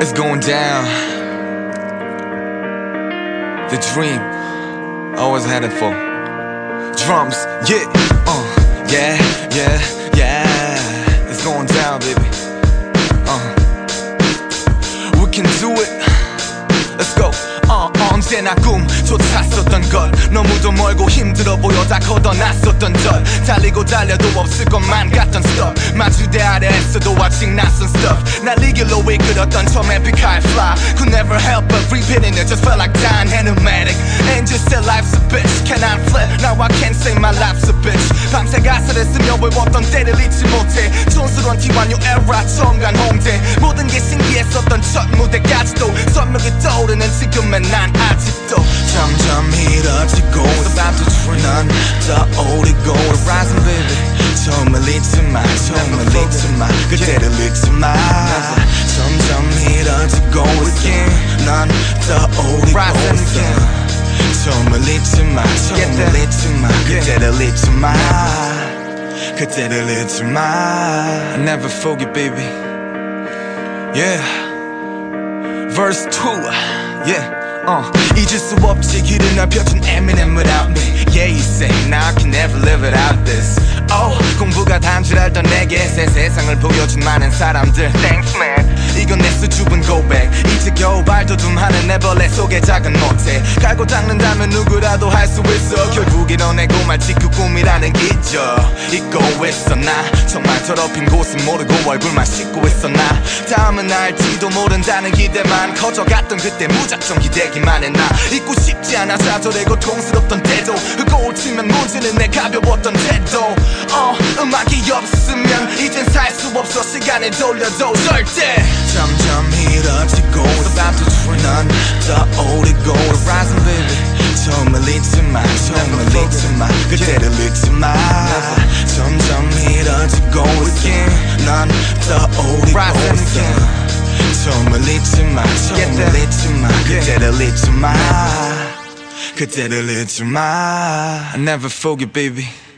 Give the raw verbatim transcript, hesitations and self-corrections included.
It's going down. The dream, always had it for drums, yeah, uh, yeah, yeah, yeah. It's going down, baby. Uh, we can do it. Let's go. 어, 언제나 꿈조찼었던 걸 너무도 멀고 힘들어 보여 다 걷어놨었던 절 달리고 달려도 없을 것만 같던 stuff 마주대하려 했어도 아직 낯선 stuff 날 이 길로 이끌었던 처음 epic high fly Could never help but repeating it just felt like dying animatic Angel said life's a bitch cannot flip Now I can't say my life's a bitch 밤새 가사를 쓰며 외웠던 때를 잊지 못해 촌스러운 티완요 era 처음 간 홍대 모든 게 신기했었던 첫 무대까지도 선명히 떠오르는 지금의 난 아직도 점점 이뤄지고 About to dream 넌 떠오르고 Rising baby 처음을 잊지 마 처음을 잊지 마 그때를 잊지 마 점점 이뤄지고 있어 넌 떠오르고 있어 처음을 잊지 마 처음을 잊지 마 그때를 잊지 마 그때를 잊지 마 I never forget baby Yeah Verse two Yeah Uh, 잊을 수 없지 길을 넓혀준 Eminem without me Yeah you say now I can never live without this Oh 공부가 단 줄 알던 내게 새 세상을 보여준 많은 사람들 Thanks man 이건 내 수줍은 고백 이제 겨우 발돋움하는 내 벌레 속의 작은 모태 갈고 닦는다면 누구라도 할 수 있어 결국 이뤄내고 말지 그 꿈이라는 기적 잊고 있어 나 정말 더럽힌 곳은 모르고 얼굴만 씻고 있어 나 다음은 알지도 모른다는 기대만 커져갔던 그때 무작정 기대기만 해 나 잊고 싶지 않아 사절에 고통스럽던 때도 흙고 치면 문제는 내 가벼웠던 태도 어 음악이 없으면 이젠 살 수 없어 시간을 돌려도 절대 점점 이뤄지고 About to dream 넌 떠오르고 Rising baby 처음을 잊지 마 처음을 잊지 마 그때를 잊지 마 점점 이뤄지고 있어 넌 떠오르고 있어 처음을 잊지 마 처음을 잊지 마 그때를 잊지 마 그때를 잊지 마 I never forget baby